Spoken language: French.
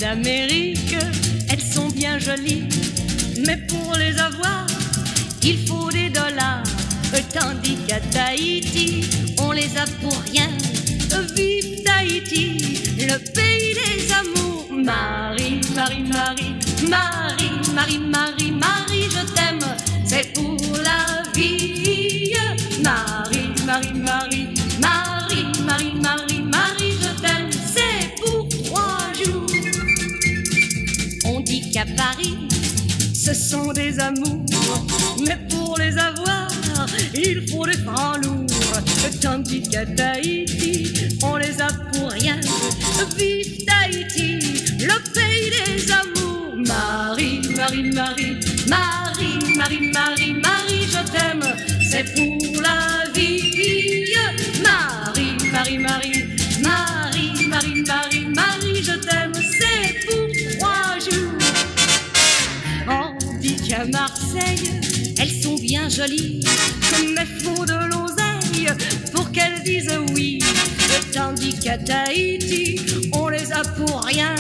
d'Amérique, elles sont bien jolies, mais pour les avoir, il faut des dollars. Tandis qu'à Tahiti, on les a pour rien. Vive Tahiti, le pays des amours. Marie, Marie, Marie, Marie, Marie, Marie, Marie, je t'aime, c'est pour la vie. Marie, Marie, Marie, Marie, Marie, Marie, Marie, je t'aime, c'est pour 3 jours. On dit qu'à Paris, ce sont des amours, mais pour les avoir, il faut des francs lourds. Tandis qu'à Tahiti, on les a pour rien. Vive Tahiti, le pays des amours. Marie, Marie, Marie, Marie, Marie, Marie, Marie, je t'aime, c'est pour la vie. Marie, Marie, Marie, Marie, Marie, Marie, Marie, je t'aime, c'est pour 3 jours. On dit qu'à Marseille, elles sont bien jolies, mais faut de l'oseille pour qu'elles disent oui. Tandis qu'à Tahiti, on les a pour rien.